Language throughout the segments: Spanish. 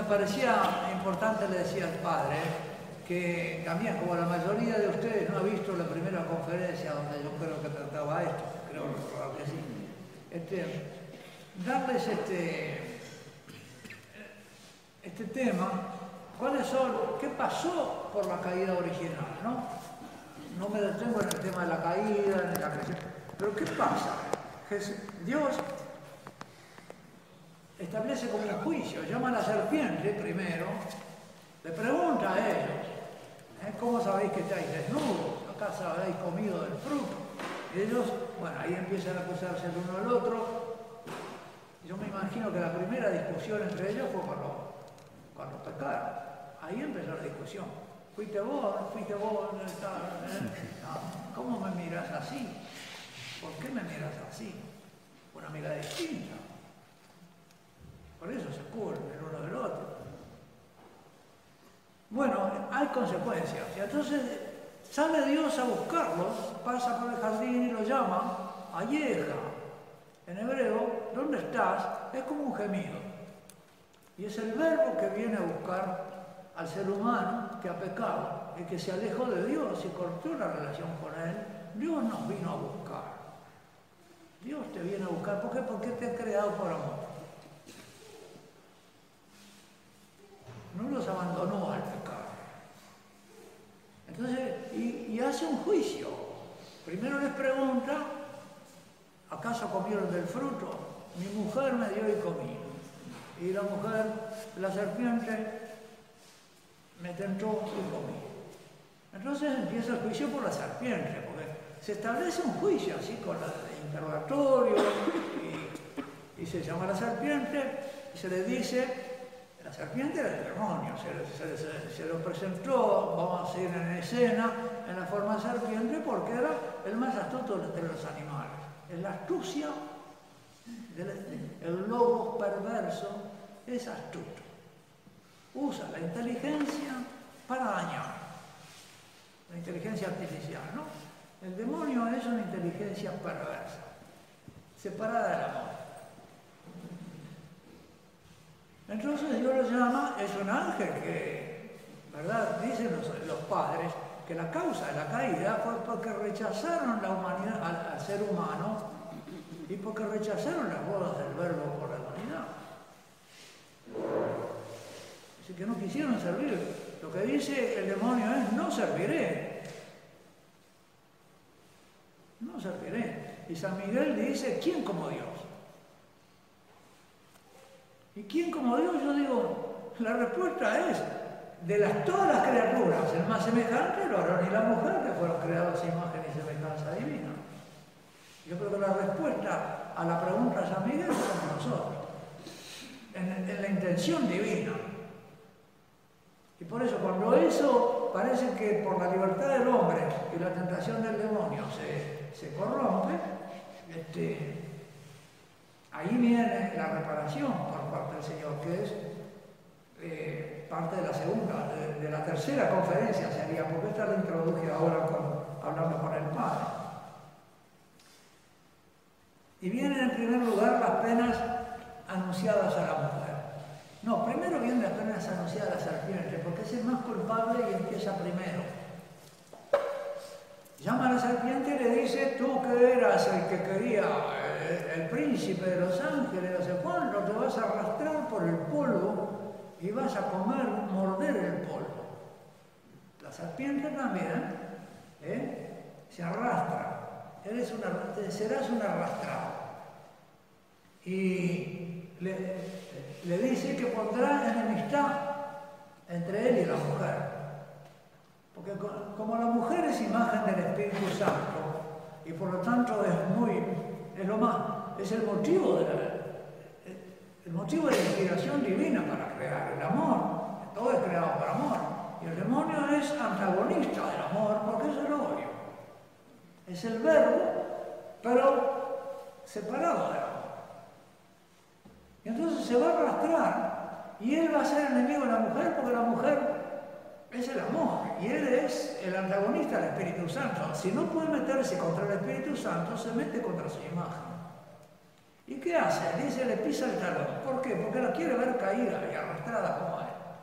parecía importante, le decía al padre, que también, como la mayoría de ustedes no ha visto la primera conferencia donde yo creo que trataba esto, creo recordar que sí, darles este tema, qué pasó por la caída original, ¿no? No me detengo en el tema de la caída, en la creación, pero ¿qué pasa? Dios establece como un juicio, llama a la serpiente primero, le pregunta a ellos, ¿cómo sabéis que estáis desnudos? ¿Acaso habéis comido del fruto? Y ellos, bueno, ahí empiezan a acusarse el uno al otro. Yo me imagino que la primera discusión entre ellos fue cuando pecaron. Ahí empezó la discusión. Fuiste vos, ¿cómo me miras así? ¿Por qué me miras así? Una mirada distinta. Por eso se cubren el uno del otro. Bueno, hay consecuencias. Y entonces sale Dios a buscarlos, pasa por el jardín y lo llama, Ayeja. En hebreo, ¿dónde estás? Es como un gemido. Y es el verbo que viene a buscar al ser humano que ha pecado y que se alejó de Dios y cortó la relación con Él. Dios nos vino a buscar. Dios te viene a buscar. ¿Por qué? Porque te ha creado por amor. No los abandonó al pecado. Entonces, y hace un juicio. Primero les pregunta, ¿acaso comieron del fruto? Mi mujer me dio y comí. Y la mujer, la serpiente, me tentó y comí. Entonces empieza el juicio por la serpiente, porque se establece un juicio así con el interrogatorio y se llama a la serpiente y se le dice, la serpiente era el demonio, se lo presentó, vamos a decir, en escena, en la forma de serpiente, porque era el más astuto de los animales. Es la astucia, el lobo perverso es astuto. Usa la inteligencia para dañar. La inteligencia artificial, ¿no? El demonio es una inteligencia perversa, separada del amor. Entonces Dios lo llama, es un ángel que, ¿verdad? Dicen los padres que la causa de la caída fue porque rechazaron la humanidad al ser humano y porque rechazaron las bodas del verbo por la humanidad. Así que no quisieron servir. Lo que dice el demonio es, no serviré. No serviré. Y San Miguel dice, ¿quién como Dios? ¿Y quién como Dios? Yo digo, la respuesta es, todas las criaturas, el más semejante, el varón y la mujer, que fueron creados a imagen y semejanza divina. Yo creo que la respuesta a la pregunta de San Miguel somos nosotros, en la intención divina. Y por eso, cuando eso parece que por la libertad del hombre y la tentación del demonio se corrompe, ahí viene la reparación por parte del Señor, que es parte de la segunda, de la tercera conferencia sería, porque esta la introduje ahora hablando con el Padre. Y vienen en primer lugar las penas anunciadas a la mujer. No, primero vienen las penas anunciadas a la serpiente, porque es el más culpable y empieza primero. Llama a la serpiente y le dice, tú que eras el que quería, el príncipe de los ángeles, no sé cuándo, te vas a arrastrar por el polvo y vas a morder el polvo. La serpiente también se arrastra. Serás un arrastrado. Y le dice que pondrá enemistad entre él y la mujer. Porque como la mujer es imagen del Espíritu Santo, y por lo tanto es el motivo de la inspiración divina para crear el amor. Todo es creado por amor. Y el demonio es antagonista del amor porque es el odio. Es el verbo, pero separado del amor. Y entonces se va a arrastrar y él va a ser enemigo de la mujer porque la mujer es el amor y él es el antagonista del Espíritu Santo. Si no puede meterse contra el Espíritu Santo, se mete contra su imagen. ¿Y qué hace? Dice, le pisa el talón. ¿Por qué? Porque la quiere ver caída y arrastrada como es.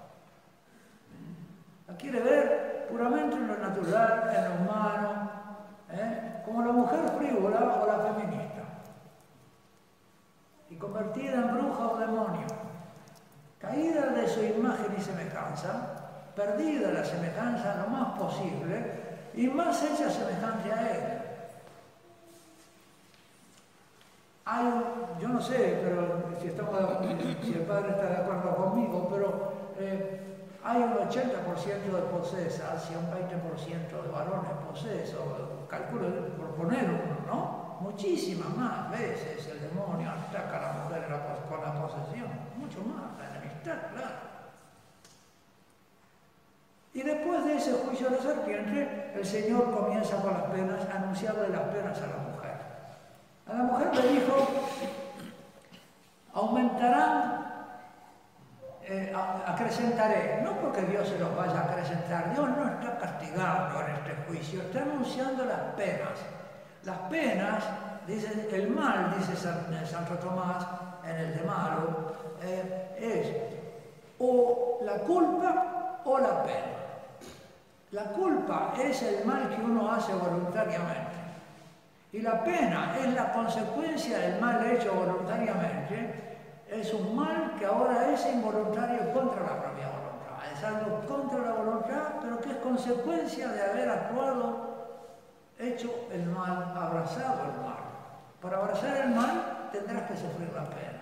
La quiere ver puramente en lo natural, en lo humano, como la mujer frívola o la feminista. Y convertida en bruja o demonio. Caída de su imagen y semejanza, perdida la semejanza lo más posible y más hecha semejante a él. Yo no sé, pero si el padre está de acuerdo conmigo, pero hay un 80% de posesas y un 20% de varones posesos, calculo por poner uno, ¿no? Muchísimas más veces el demonio ataca a la mujer con la posesión, mucho más, la enemistad, claro. Y después de ese juicio de la serpiente, el Señor comienza con las penas, a anunciarle las penas a la mujer. A la mujer le dijo, aumentarán, acrecentaré, no porque Dios se los vaya a acrecentar, Dios no está castigando en este juicio, está anunciando las penas. Las penas, dice el mal, dice Santo Tomás en el de Malo, es o la culpa o la pena. La culpa es el mal que uno hace voluntariamente. Y la pena es la consecuencia del mal hecho voluntariamente. Es un mal que ahora es involuntario contra la propia voluntad. Es algo contra la voluntad, pero que es consecuencia de haber actuado, hecho el mal, abrazado el mal. Para abrazar el mal tendrás que sufrir la pena.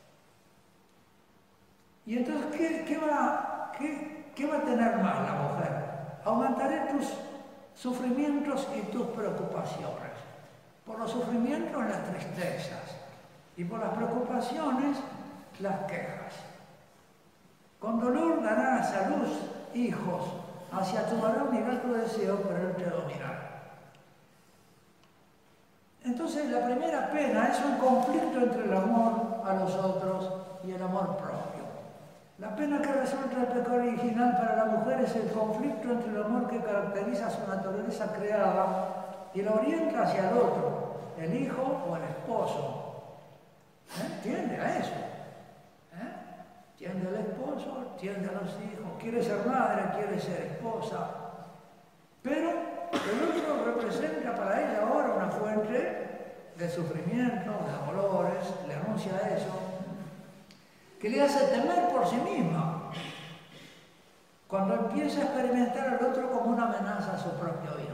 Y entonces, ¿qué va a tener más la mujer? Aumentaré tus sufrimientos y tus preocupaciones. Por los sufrimientos, las tristezas. Y por las preocupaciones, las quejas. Con dolor darás a luz hijos. Hacia tu varón irá tu deseo, pero él te dominará. Entonces, la primera pena es un conflicto entre el amor a los otros y el amor propio. La pena que resulta del pecado original para la mujer es el conflicto entre el amor que caracteriza su naturaleza creada y la orienta hacia el otro, el hijo o el esposo. Tiende a eso. Tiende al esposo, tiende a los hijos, quiere ser madre, quiere ser esposa. Pero el otro representa para ella ahora una fuente de sufrimiento, de dolores, le anuncia eso, que le hace temer por sí misma, cuando empieza a experimentar al otro como una amenaza a su propio vida.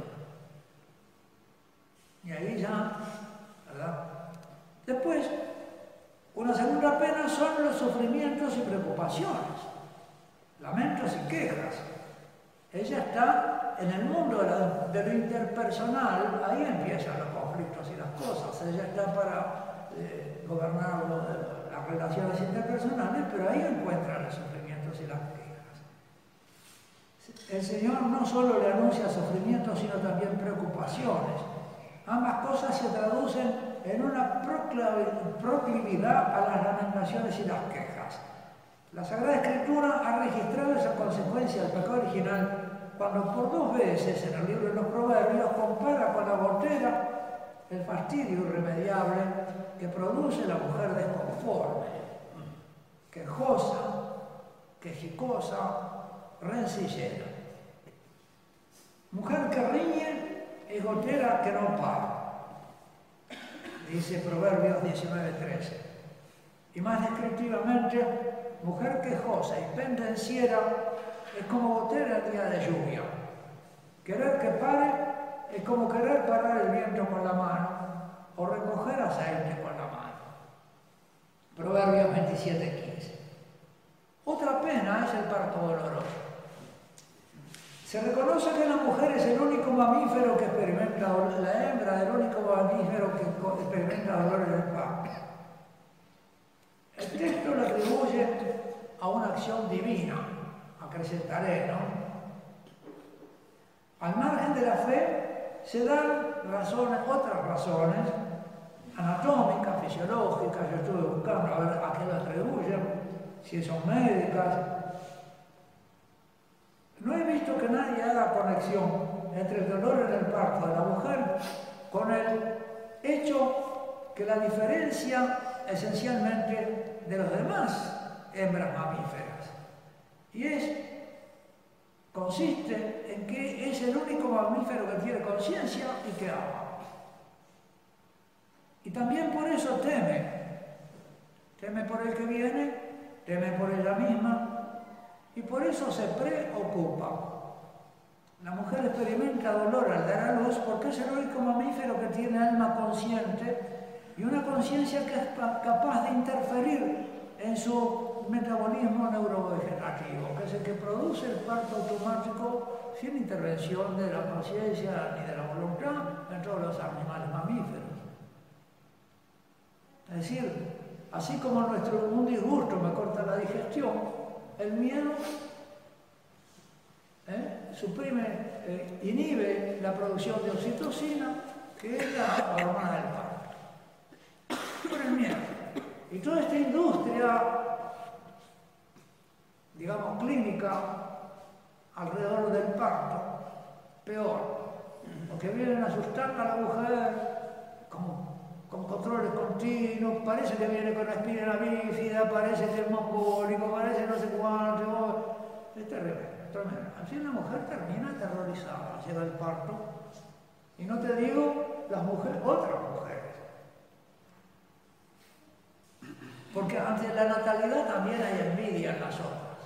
Y ahí ya, ¿verdad? Después, una segunda pena son los sufrimientos y preocupaciones, lamentos y quejas. Ella está en el mundo de lo interpersonal, ahí empiezan los conflictos y las cosas. Ella está para gobernar las relaciones interpersonales, pero ahí encuentra los sufrimientos y las quejas. El Señor no solo le anuncia sufrimientos, sino también preocupaciones. Ambas cosas se traducen en una proclividad a las lamentaciones y las quejas. La Sagrada Escritura ha registrado esa consecuencia del pecado original cuando por 2 veces en el libro de los Proverbios compara con la gotera el fastidio irremediable que produce la mujer desconforme, quejosa, quejicosa, rencillera. Mujer que riñe es gotera que no para, dice Proverbios 19:13. Y más descriptivamente, mujer quejosa y pendenciera es como gotera el día de lluvia. Querer que pare es como querer parar el viento con la mano o recoger aceite con la mano. Proverbios 27:15. Otra pena es el parto doloroso. Se reconoce que la mujer es el único mamífero que experimenta, la hembra del único mamífero que experimenta dolor en el parto. El texto lo atribuye a una acción divina, acrecentaré, ¿no? Al margen de la fe se dan otras razones anatómicas, fisiológicas. Yo estuve buscando a ver a qué lo atribuyen, si son médicas. No he visto que nadie haga conexión entre el dolor en el parto de la mujer con el hecho que la diferencia esencialmente de los demás hembras mamíferas. Y consiste en que es el único mamífero que tiene conciencia y que ama. Y también por eso teme. Teme por el que viene, teme por ella misma, y por eso se preocupa. La mujer experimenta dolor al dar a luz porque es el único mamífero que tiene alma consciente y una conciencia que es capaz de interferir en su metabolismo neurovegetativo, que es el que produce el parto automático sin intervención de la conciencia ni de la voluntad en todos los animales mamíferos. Es decir, así como un disgusto me corta la digestión, el miedo inhibe la producción de oxitocina, que es la hormona del parto. Por el miedo. Y toda esta industria, digamos, clínica alrededor del parto, peor, porque vienen asustando a la mujer con controles continuos, parece que viene con la espina bífida, parece que es mongólico, parece no sé cuánto. Es terrible, tremendo. Así la mujer termina aterrorizada, llega el parto. Y no te digo las mujeres, otras mujeres. Porque ante la natalidad también hay envidia en las otras.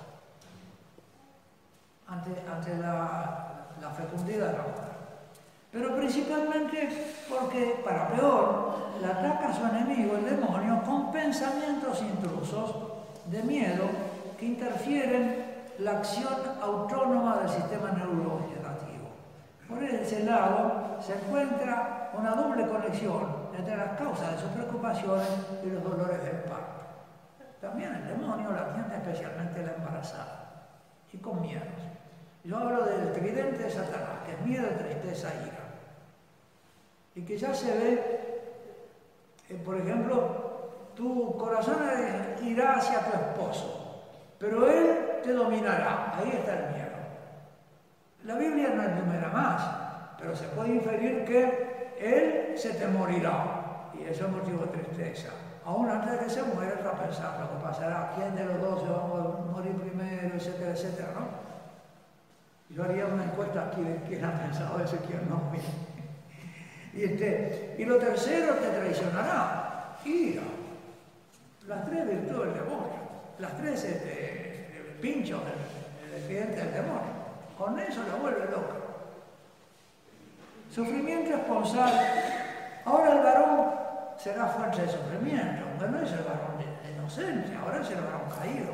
Ante la fecundidad de la mujer. Pero principalmente porque, para peor, le ataca a su enemigo, el demonio, con pensamientos intrusos de miedo que interfieren la acción autónoma del sistema neurovegetativo. Por ese lado se encuentra una doble conexión entre las causas de sus preocupaciones y los dolores del parto. También el demonio la atiende especialmente la embarazada y con miedos. Yo hablo del tridente de Satanás, que es miedo, tristeza e ira. Y que ya se ve, por ejemplo, tu corazón irá hacia tu esposo, pero él te dominará. Ahí está el miedo. La Biblia no enumera más, pero se puede inferir que él se te morirá. Y eso es motivo de tristeza. Aún antes de que se muera, está pensando lo que pasará, quién de los dos se va a morir primero, etcétera, etcétera, ¿no? Yo haría una encuesta aquí de quién ha pensado eso y quién no. Y lo tercero, te traicionará. Ira. Las tres virtudes del demonio. Las tres pinchos del cliente del demonio. Con eso la vuelve loca. Sufrimiento esponsal. Ahora el varón será fuente de sufrimiento. Aunque no es el varón inocente, ahora es el varón caído.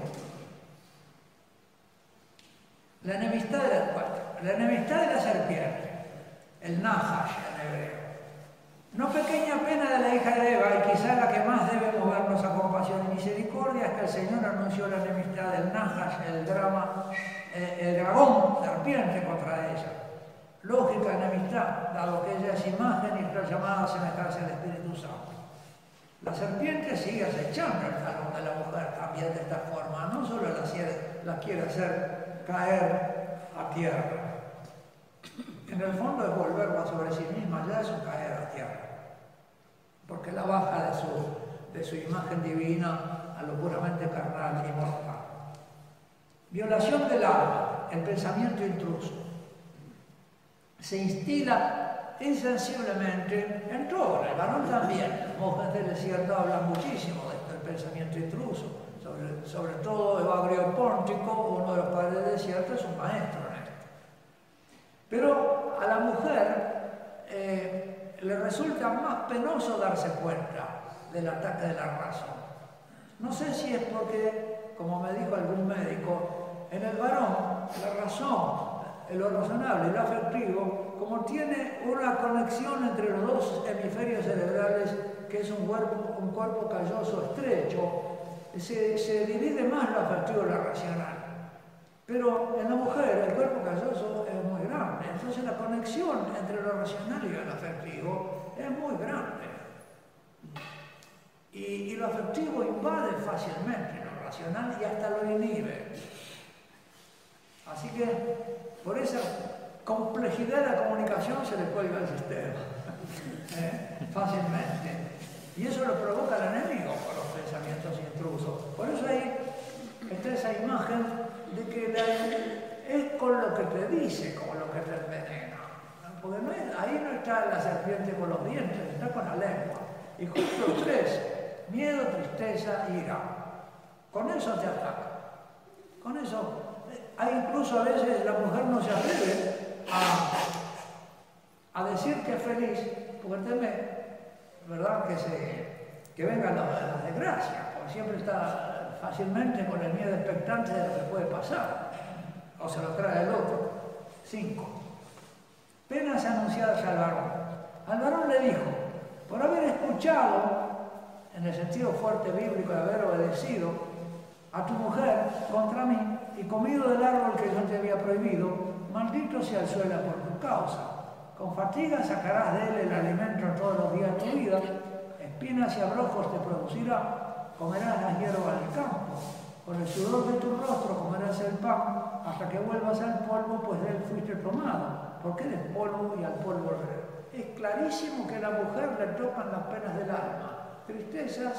La enemistad de las cuatro. La enemistad de la serpiente. El Nahash en hebreo. No pequeña pena de la hija de Eva, y quizá la que más debe movernos a compasión y misericordia, es que el Señor anunció la enemistad del Nahash, el dragón, serpiente contra ella. Lógica enemistad, dado que ella es imagen y está llamada a semejarse al Espíritu Santo. La serpiente sigue acechando el talón de la mujer también de esta forma, no solo la quiere hacer caer a tierra. En el fondo es volverla sobre sí misma, ya es un caer a tierra, porque la baja de su imagen divina a lo puramente carnal y mortal. Violación del alma, el pensamiento intruso. Se instila insensiblemente en todo, el varón también. Las monjas del desierto hablan muchísimo del pensamiento intruso, sobre todo Evagrio Póntico, uno de los padres del desierto, es un maestro en esto. Pero a la mujer le resulta más penoso darse cuenta del ataque de la razón. No sé si es porque, como me dijo algún médico, en el varón la razón, lo razonable y lo afectivo, como tiene una conexión entre los dos hemisferios cerebrales, que es un cuerpo calloso estrecho, se divide más lo afectivo y lo racional. Pero en la mujer el cuerpo calloso es muy grande, entonces la conexión entre lo racional y lo afectivo es muy grande. Y lo afectivo invade fácilmente lo racional y hasta lo inhibe. Así que por esa complejidad de la comunicación se le cuelga el sistema fácilmente. Y eso lo provoca el enemigo con los pensamientos intrusos. Por eso ahí está esa imagen de que es con lo que te dice, con lo que te envenena. Porque ahí no está la serpiente con los dientes, está con la lengua. Y justo los tres: miedo, tristeza, ira. Con eso te ataca. Con eso. Hay incluso a veces la mujer no se atreve a decir que es feliz, porque teme, ¿verdad?, que vengan las desgracias, porque siempre está fácilmente con el miedo expectante de lo que puede pasar, o se lo trae el otro. 5. Penas anunciadas al varón. Al varón le dijo: por haber escuchado, en el sentido fuerte bíblico de haber obedecido a tu mujer contra mí y comido del árbol que yo te había prohibido, maldito sea el suelo por tu causa. Con fatiga sacarás de él el alimento todos los días de tu vida, espinas y abrojos te producirá, comerás las hierbas del campo. Con el sudor de tu rostro comerás el pan, hasta que vuelvas al polvo, pues de él fuiste tomado, porque eres polvo y al polvo volverás. Es clarísimo que a la mujer le tocan las penas del alma, tristezas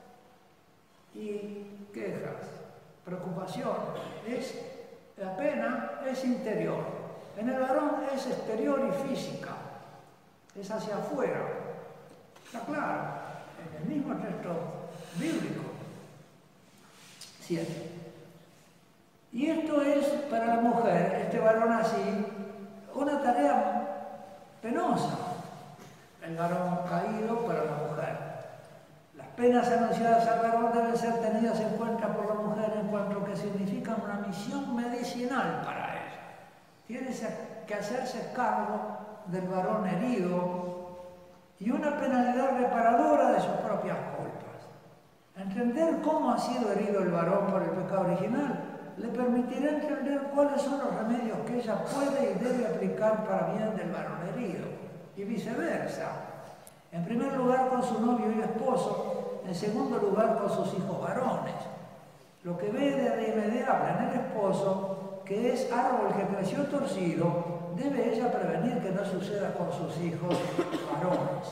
y quejas, preocupación. La pena es interior. En el varón es exterior y física, es hacia afuera. Está claro, en el mismo texto bíblico. 7. Y esto es para la mujer, este varón así, una tarea penosa. El varón caído para la mujer. Las penas anunciadas al varón deben ser tenidas en cuenta por la mujer en cuanto que significan una misión medicinal para ella. Tiene que hacerse cargo del varón herido y una penalidad reparadora de sus propias culpas. Entender cómo ha sido herido el varón por el pecado original le permitirá entender cuáles son los remedios que ella puede y debe aplicar para bien del varón herido, y viceversa. En primer lugar con su novio y esposo, en segundo lugar con sus hijos varones. Lo que ve de irremediable en el esposo, que es árbol que creció torcido, debe ella prevenir que no suceda con sus hijos varones.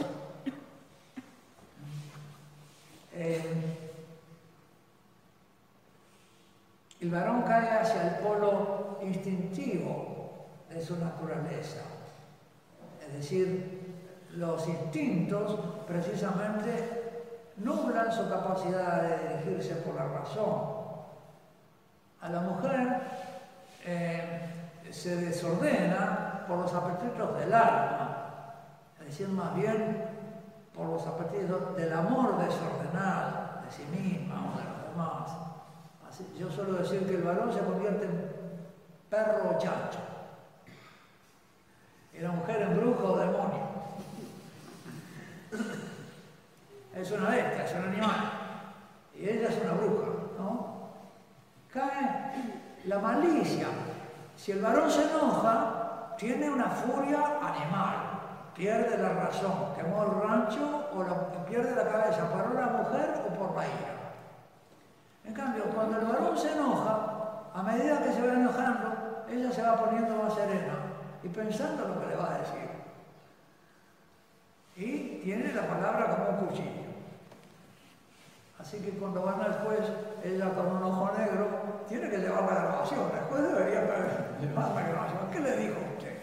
El varón cae hacia el polo instintivo de su naturaleza. Es decir, los instintos precisamente nublan su capacidad de dirigirse por la razón. A la mujer se desordena por los apetitos del alma, es decir, más bien por los apetitos del amor desordenado de sí misma o de los demás. Así, yo suelo decir que el varón se convierte en perro o chancho, y la mujer en brujo o demonio. Es una bestia, es un animal, y ella es una bruja, ¿no? Cae la malicia. Si el varón se enoja, tiene una furia animal, pierde la razón, quemó el rancho o pierde la cabeza por una mujer o por la ira. En cambio, cuando el varón se enoja, a medida que se va enojando, ella se va poniendo más serena y pensando lo que le va a decir. Y tiene la palabra como un cuchillo. Así que cuando van al juez, ella con un ojo negro tiene que llevar la grabación. El juez debería llevar la grabación. ¿Qué le dijo usted?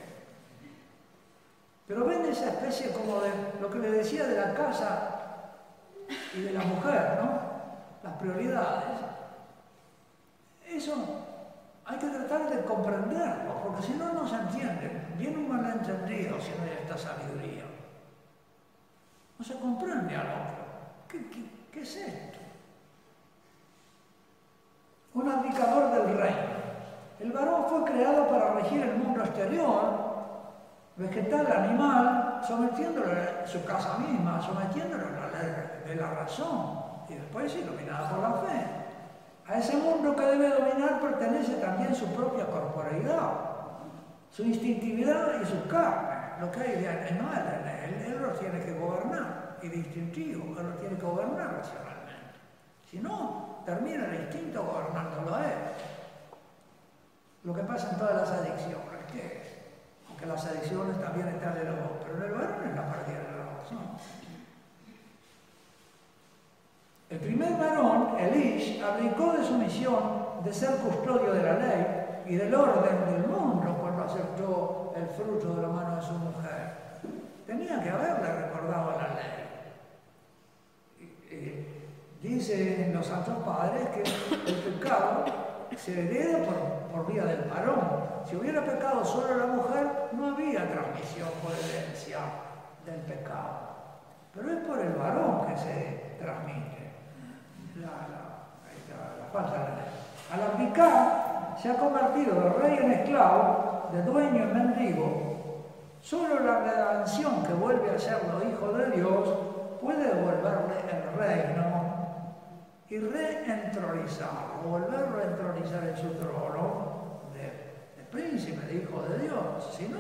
Pero ven esa especie como de lo que le decía de la casa y de la mujer, ¿no? Las prioridades. Eso hay que tratar de comprenderlo, porque si no, no se entiende. Viene un malentendido si no hay esta sabiduría. No se comprende al otro. ¿Qué es esto? Un abdicador del reino. El varón fue creado para regir el mundo exterior, vegetal, animal, sometiéndolo a su casa misma, sometiéndolo a la ley de la razón, y después iluminado por la fe. A ese mundo que debe dominar pertenece también su propia corporeidad, su instintividad y su carne. Lo que hay de animal en él lo tiene que gobernar, y de instintivo, él lo tiene que gobernar racionalmente. Si no, termina el instinto gobernándolo a él. Lo que pasa en todas las adicciones, que aunque las adicciones también están en el hombre, pero en el varón es la pérdida de la razón. El primer varón, Elish, abdicó de su misión de ser custodio de la ley y del orden del mundo cuando aceptó el fruto de la mano de su mujer. Tenía que haberle recordado la ley. Dicen los santos padres que el pecado se hereda por vía del varón. Si hubiera pecado solo la mujer, no había transmisión por herencia del pecado. Pero es por el varón que se transmite la falta de la ley. Al abdicar, se ha convertido de rey en esclavo, de dueño en mendigo. Solo la redención que vuelve a serlo hijo de Dios puede devolverle el reino y reentronizarlo, volverlo a entronizar en su trono de príncipe, de hijo de Dios. Si no,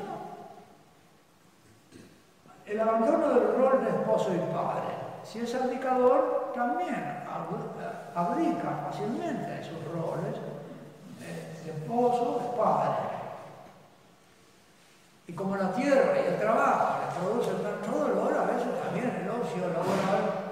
el abandono del rol de esposo y padre. Si es abdicador, también abdica fácilmente de sus roles de esposo, de padre. Y como la tierra y el trabajo le producen tanto dolor, a veces también el ocio laboral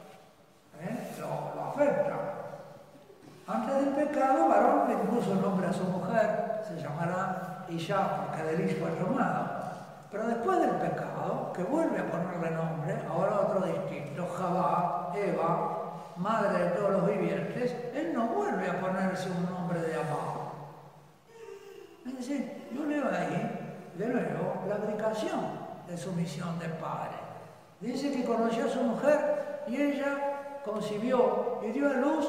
lo afecta. Antes del pecado, varón le puso nombre a su mujer, se llamará Isha, porque del hijo fue tomado. Pero después del pecado, que vuelve a ponerle nombre, ahora otro distinto, Javá, Eva, madre de todos los vivientes, él no vuelve a ponerse un nombre de Abba. Es decir, yo leo ahí, de nuevo, la abdicación de su misión de padre. Dice que conoció a su mujer y ella concibió y dio a luz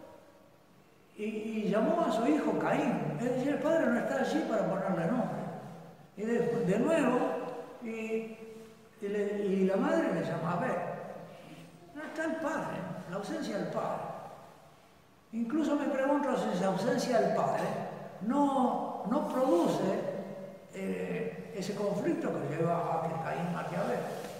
y llamó a su hijo Caín. Es decir, el padre no está allí para ponerle nombre. Y de nuevo, y la madre le llama Abel. No está el padre, la ausencia del padre. Incluso me pregunto si esa ausencia del padre no produce ese conflicto que lleva a que Caín mate a Abel.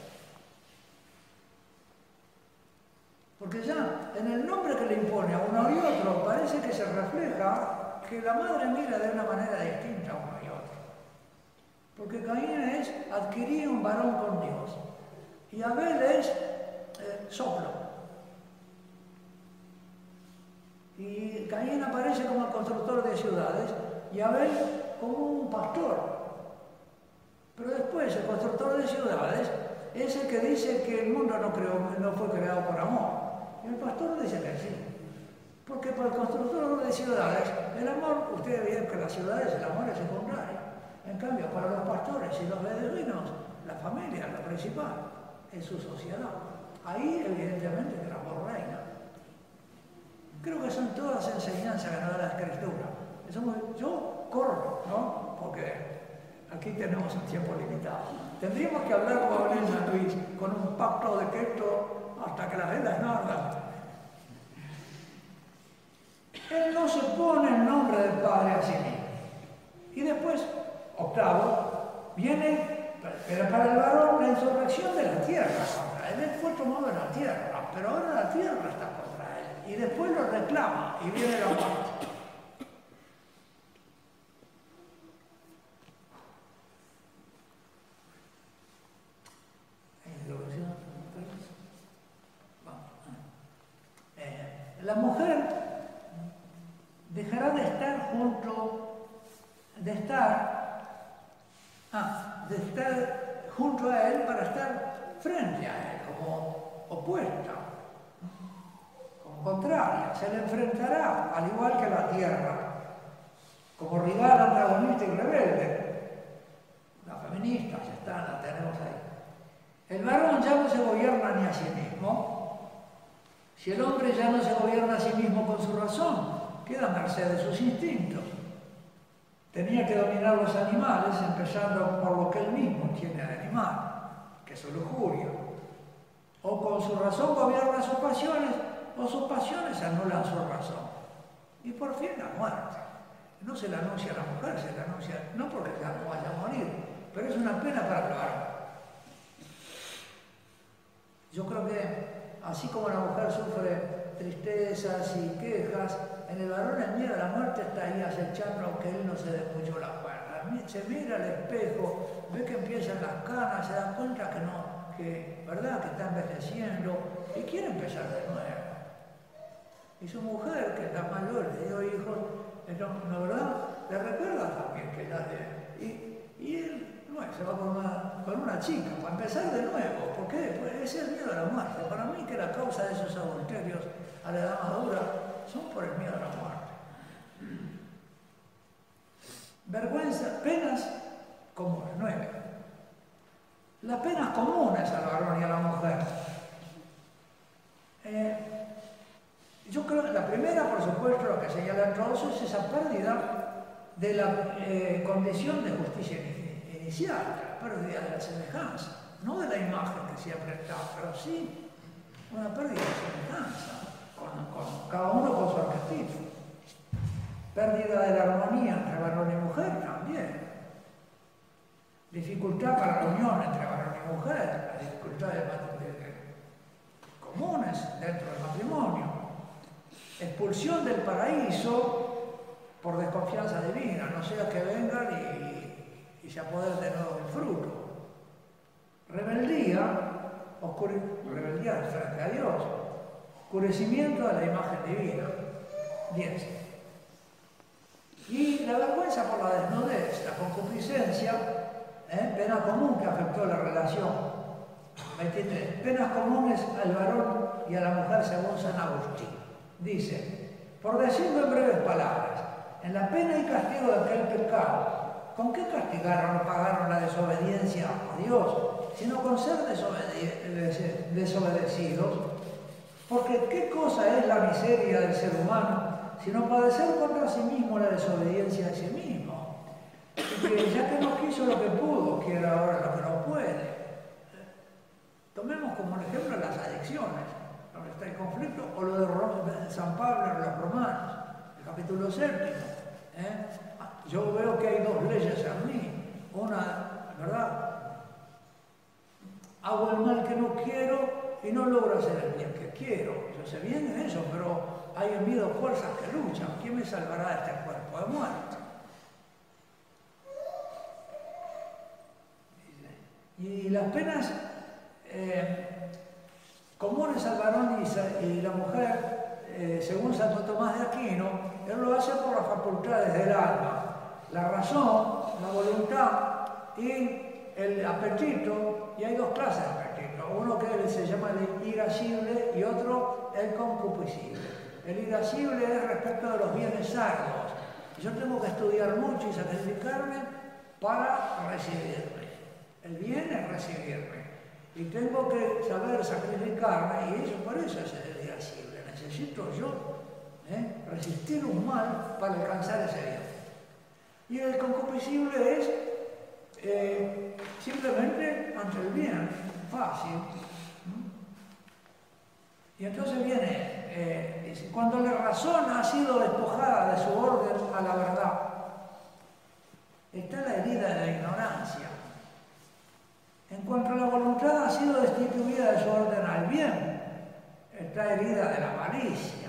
Porque ya en el nombre que le impone a uno y otro parece que se refleja que la madre mira de una manera distinta a uno y otro. Porque Caín es adquirir un varón con Dios y Abel es soplo. Y Caín aparece como el constructor de ciudades y Abel como un pastor. Pero después el constructor de ciudades es el que dice que el mundo no fue creado por amor. Y el pastor dice que sí. Porque para el constructor de ciudades, el amor, ustedes ven que en las ciudades el amor es secundario. En cambio, para los pastores y los beduinos, la familia es la principal, es su sociedad. Ahí, evidentemente, el amor reina. Creo que son todas enseñanzas que nos da la Escritura. Yo corro, ¿no? Porque aquí tenemos un tiempo limitado. Tendríamos que hablar como hablé en San Luis, con un pacto de que esto hasta que las velas no ardan. Él no se pone el nombre del Padre a sí mismo. Y después, octavo, viene, pero para el varón, la insurrección de la tierra contra él. Él fue tomado de la tierra, pero ahora la tierra está contra él. Y después lo reclama y viene la muerte. La mujer dejará de estar junto a él para estar frente a él, como opuesta, como contraria. Se le enfrentará, al igual que la tierra, como rival, antagonista y rebelde. Las feministas están, las tenemos ahí. El varón ya no se gobierna ni a sí mismo. Si el hombre ya no se gobierna a sí mismo con su razón, queda a merced de sus instintos. Tenía que dominar los animales, empezando por lo que él mismo tiene de animal, que es su lujuria. O con su razón gobierna sus pasiones, o sus pasiones anulan su razón. Y por fin la muerte. No se le anuncia a la mujer, se le anuncia, no porque ya no vaya a morir, pero es una pena para el varón. Yo creo que así como la mujer sufre tristezas y quejas, en el varón el miedo a la muerte está ahí acechando, aunque él no se dé mucho la cuerda. Se mira al espejo, ve que empiezan las canas, se da cuenta que no, ¿verdad? Que está envejeciendo y quiere empezar de nuevo. Y su mujer, que está mayor, le dio hijos, ¿no verdad? Le recuerda también que y él se va con una chica, para empezar de nuevo. ¿Por qué? Pues ese es el miedo a la muerte. Para mí que la causa de esos adulterios a la edad madura son por el miedo a la muerte. Vergüenza, penas comunes, 9. Las penas comunes al varón y a la mujer. Yo creo que la primera, por supuesto, lo que señala el Rosso es esa pérdida de la condición de justicia inicial, la pérdida de la semejanza, no de la imagen que siempre está, pero sí una pérdida de semejanza, con cada uno con su arquetipo. Pérdida de la armonía entre varón y mujer también. Dificultad para la unión entre varón y mujer, las dificultades comunes dentro del matrimonio. Expulsión del paraíso por desconfianza divina, no sea que vengan y se apoderen de nuevo del fruto. Rebeldía, rebeldía frente a Dios, oscurecimiento de la imagen divina. 10. Y la vergüenza por la desnudez, la concupiscencia, pena común que afectó la relación. 23. Penas comunes al varón y a la mujer según San Agustín. Dice, por decirlo en breves palabras, en la pena y castigo de aquel pecado, ¿con qué castigaron o pagaron la desobediencia a Dios? Sino con ser desobedecidos. Porque ¿qué cosa es la miseria del ser humano? Sino padecer contra sí mismo la desobediencia de sí mismo. Y que ya que no quiso lo que pudo, quiere ahora lo que no puede. Tomemos como ejemplo las adicciones, donde está el conflicto, o lo de San Pablo en los Romanos, el capítulo 7. Yo veo que hay dos leyes en mí. Una, ¿verdad? Hago el mal que no quiero y no logro hacer el bien que quiero. Yo sé bien eso, pero hay en mí dos fuerzas que luchan. ¿Quién me salvará de este cuerpo de muerte? Y las penas comunes al varón y la mujer, según Santo Tomás de Aquino, él lo hace por las facultades del alma, la razón, la voluntad y el apetito. Y hay dos clases de apetito, uno que se llama el irascible y otro el concupiscible. El irascible es respecto de los bienes sardos. Yo tengo que estudiar mucho y sacrificarme para recibirme. El bien es recibirme. Y tengo que saber sacrificarme, y eso por eso es el irascible. Necesito yo resistir un mal para alcanzar ese bien. Y el concupiscible es simplemente ante el bien, fácil. Y entonces viene, dice, cuando la razón ha sido despojada de su orden a la verdad, está la herida de la ignorancia. En cuanto a la voluntad ha sido destituida de su orden al bien, está herida de la malicia.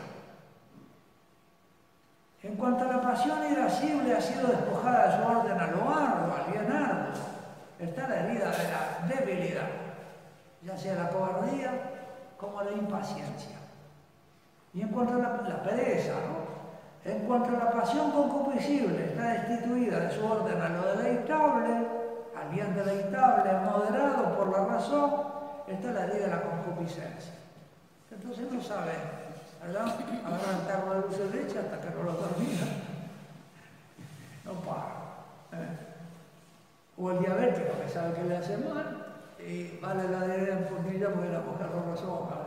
En cuanto a la pasión irascible ha sido despojada de su orden a lo arduo, al bien arduo, está la herida de la debilidad, ya sea la cobardía como la impaciencia. Y en cuanto a la pereza, ¿no? En cuanto a la pasión concupiscible, está destituida de su orden a lo deleitable, al bien deleitable, moderado por la razón, está la herida de la concupiscencia. Entonces no sabe, ¿verdad? Agarra el tarro de dulce de leche hasta que no lo termina. No para. O el diabético que sabe que le hace mal y vale la diarrea en fundilla porque la mujer lo razón.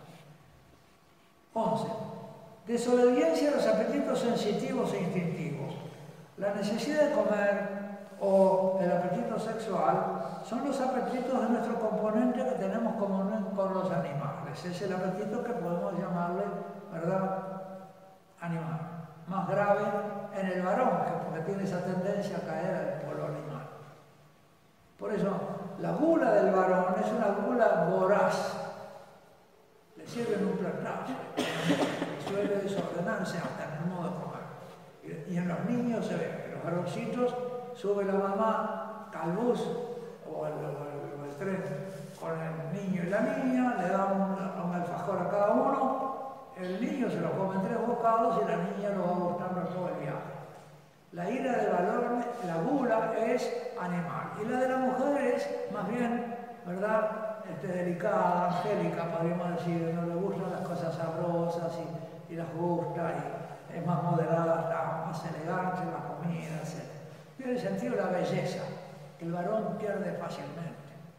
11. Desobediencia a los apetitos sensitivos e instintivos. La necesidad de comer o el apetito sexual son los apetitos de nuestro componente que tenemos común con los animales. Es el apetito que podemos llamarle, ¿verdad?, animal. Más grave en el varón, porque tiene esa tendencia a caer al polo animal. Por eso, la gula del varón es una gula voraz. Le sirven un platazo, suele desordenarse hasta en el modo de comer. Y en los niños se ve que los varoncitos sube la mamá al bus o el tren con el niño y la niña, le da un alfajor a cada uno, el niño se lo come en 3 bocados y la niña lo va gustando todo el viaje. La ira del varón, la gula, es animal. Y la de la mujer es más bien, ¿verdad?, delicada, angélica, podríamos decir. No le gustan las cosas sabrosas y las gusta, y es más moderada, más elegante en la comida, etc. Tiene sentido la belleza, que el varón pierde fácilmente.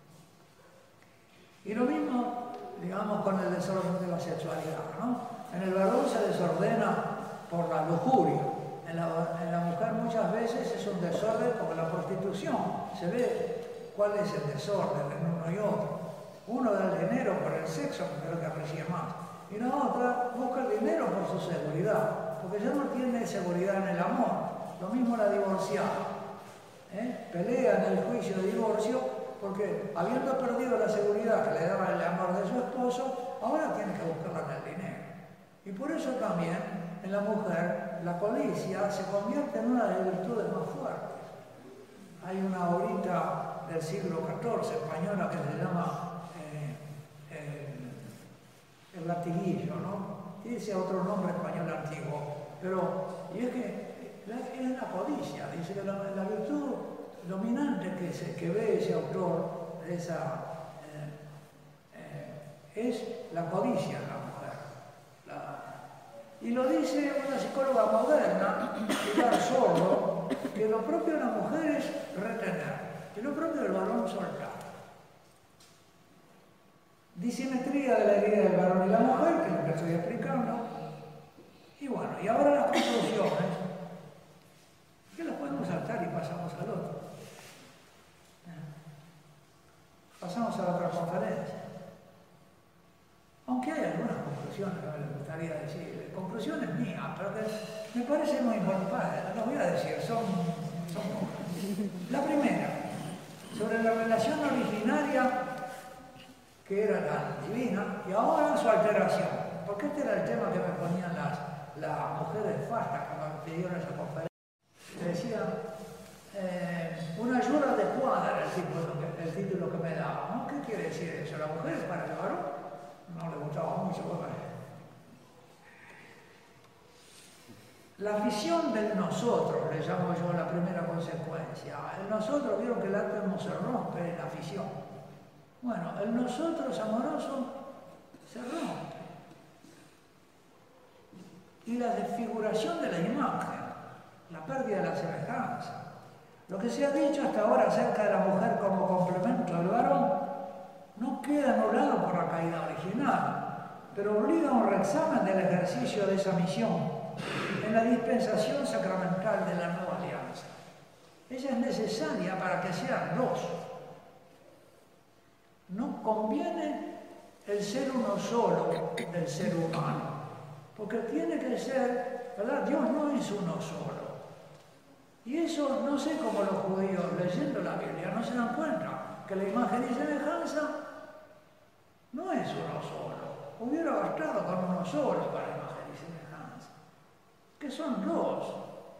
Y lo mismo, digamos, con el desorden de la sexualidad, ¿no? En el varón se desordena por la lujuria. En la mujer muchas veces es un desorden como la prostitución. Se ve cuál es el desorden en uno y otro. Uno da el dinero por el sexo, porque es lo que aprecia más. Y la otra busca el dinero por su seguridad, porque ya no tiene seguridad en el amor. Lo mismo la divorciada. Pelea en el juicio de divorcio porque, habiendo perdido la seguridad que le daba el amor de su esposo, ahora tiene que buscarla en el dinero. Y por eso también en la mujer la codicia se convierte en una de las virtudes más fuertes. Hay una obrita del siglo XIV española que se llama el latiguillo, ¿no? Dice otro nombre español antiguo, y es que es la codicia. Dice que la virtud dominante que ve ese autor de es la codicia en la mujer. Y lo dice una psicóloga moderna, Pilar Sordo, que lo propio de la mujer es retener, que lo propio del varón soltar. Disimetría de la herida del varón y la mujer, que es lo que estoy explicando. Y bueno, y ahora las conclusiones, que las podemos saltar y pasamos al otro. Pasamos a la otra conferencia. Aunque hay algunas conclusiones que me gustaría decir, conclusiones mías, pero que me parecen muy importantes, las voy a decir, son pocas. La primera, sobre la relación originaria que era la divina, y ahora su alteración, porque este era el tema que me ponían las mujeres fastas cuando me pidieron esa conferencia. Me decían, una ayuda adecuada era el título que me daban, ¿no? ¿Qué quiere decir eso? ¿La mujer es para el varón? No le gustaba mucho. La visión del nosotros, le llamo yo la primera consecuencia. El nosotros, vieron que el átomo se rompe en la fisión. Bueno, el nosotros amoroso se rompe. Y la desfiguración de la imagen, la pérdida de la semejanza. Lo que se ha dicho hasta ahora acerca de la mujer como complemento del varón no queda anulado por la caída original, pero obliga a un reexamen del ejercicio de esa misión en la dispensación sacramental de la nueva alianza. Ella es necesaria para que sean dos. No conviene el ser uno solo del ser humano, porque tiene que ser, ¿verdad? Dios no es uno solo. Y eso no sé cómo los judíos, leyendo la Biblia, no se dan cuenta que la imagen y semejanza no es uno solo. Hubiera bastado con uno solo para imagen y semejanza, que son dos.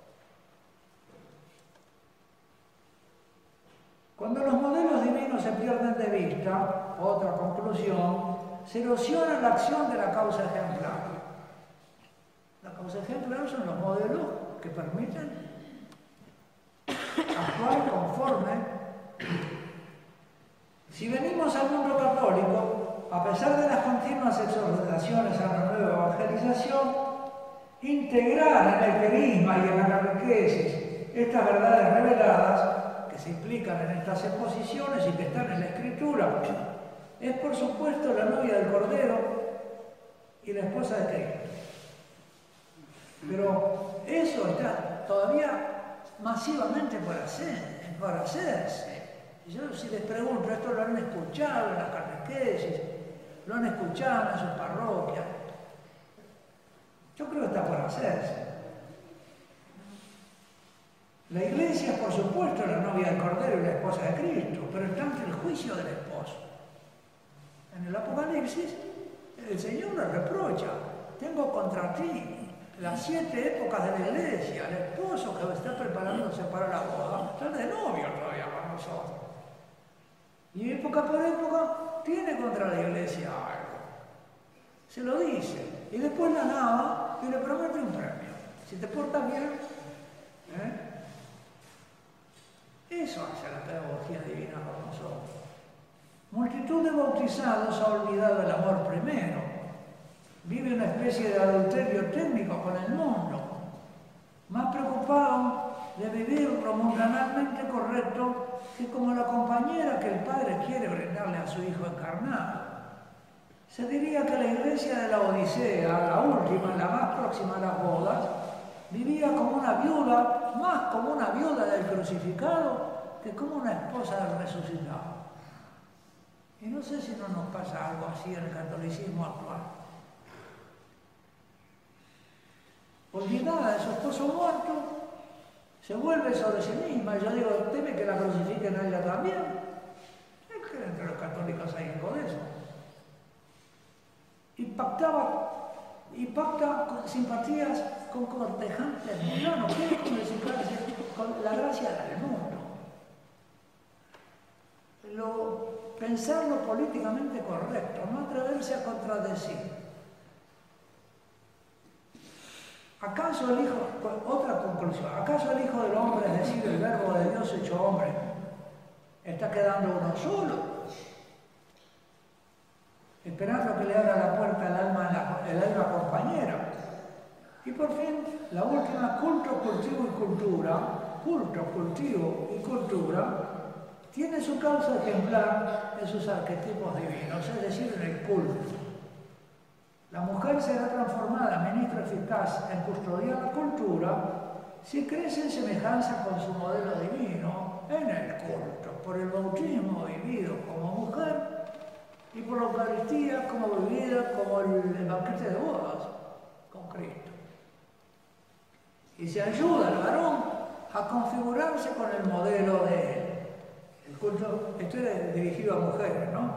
Cuando los modelos divinos se pierden de vista, otra conclusión, se erosiona la acción de la causa ejemplar. La causa ejemplar son los modelos que permiten actuar conforme. Si venimos al mundo católico, a pesar de las continuas exhortaciones a la nueva evangelización, integrar en el querisma y en la catequesis estas verdades reveladas que se implican en estas exposiciones y que están en la Escritura, es por supuesto la novia del Cordero y la esposa de Cristo. Pero eso está todavía masivamente por hacerse. Yo si les pregunto, esto lo han escuchado en las catequesis, lo han escuchado en sus parroquias. Yo creo que está por hacerse. La iglesia es por supuesto la novia del Cordero y la esposa de Cristo, pero está ante el juicio del esposo. En el Apocalipsis, el Señor le reprocha, tengo contra ti las 7 épocas de la iglesia, el esposo que está preparándose para la boda, está de novio todavía con nosotros. Y época por época tiene contra la iglesia algo. Se lo dice. y después la lava y le promete un premio. Si te portas bien, eso hace la pedagogía divina con nosotros. Multitud de bautizados ha olvidado el amor primero. Vive una especie de adulterio técnico con el mundo, más preocupado de vivir lo mundanalmente correcto que como la compañera que el padre quiere brindarle a su hijo encarnado. Se diría que la iglesia de la Odisea, la última, la más próxima a las bodas, vivía como una viuda, más como una viuda del crucificado que como una esposa del resucitado. Y no sé si no nos pasa algo así en el catolicismo actual. Olvidada de su esposo muerto, se vuelve sobre sí misma. Yo digo, ¿teme que la crucifiquen a ella también? Es que entre los católicos hay algo de eso. Y pacta simpatías con cortejantes mundanos, quiere comunicarse con la gracia del mundo. Pensar lo políticamente correcto, no atreverse a contradecir. ¿Acaso el Hijo, otra conclusión, acaso el Hijo del Hombre, es decir, el Verbo de Dios hecho hombre, está quedando uno solo? Esperando que le abra la puerta el alma compañera. Y por fin, la última, culto, cultivo y cultura, culto, cultivo y cultura, tiene su causa ejemplar en sus arquetipos divinos, es decir, en el culto. La mujer será transformada en ministro eficaz en custodiar la cultura si crece en semejanza con su modelo divino en el culto, por el bautismo vivido como mujer y por la Eucaristía como vivida como el banquete de bodas con Cristo. Y se ayuda al varón a configurarse con el modelo de él. El culto, esto es dirigido a mujeres, ¿no?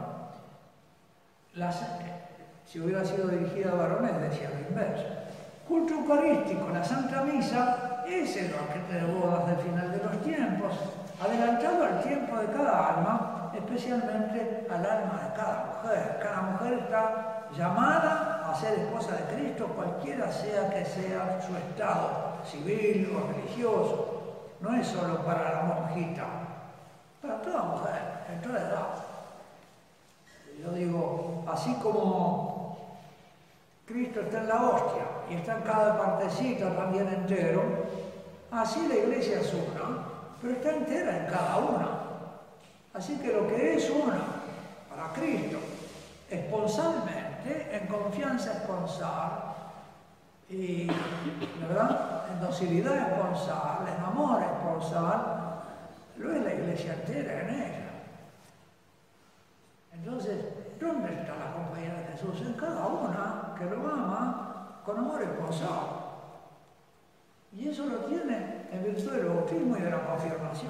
Si hubiera sido dirigida a varones, decía lo inverso. Culto eucarístico, la Santa Misa, es el banquete de bodas del final de los tiempos, adelantado al tiempo de cada alma, especialmente al alma de cada mujer. Cada mujer está llamada a ser esposa de Cristo, cualquiera sea que sea su estado civil o religioso. No es solo para la monjita, para toda mujer, en toda edad. Yo digo, así como Cristo está en la hostia y está en cada partecita también entero, así la iglesia es una, pero está entera en cada una. Así que lo que es una para Cristo, esponsalmente, en confianza esponsal, y ¿verdad? En docilidad esponsal, en amor esponsal, lo es la iglesia entera en ella. Entonces, ¿dónde está la compañía de Jesús? En cada una que lo ama con amor esponsal. Y eso lo tiene en virtud del bautismo y de la confirmación.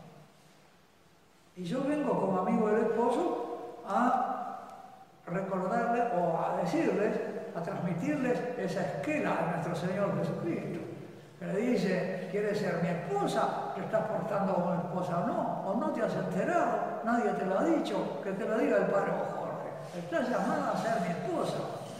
Y yo vengo como amigo del esposo a recordarles o a decirles, a transmitirles esa esquela de nuestro Señor Jesucristo. Que le dice, ¿quieres ser mi esposa? ¿Te estás portando como esposa o no te has enterado? Nadie te lo ha dicho, que te lo diga el padre Jorge. Estás llamada a ser mi esposa.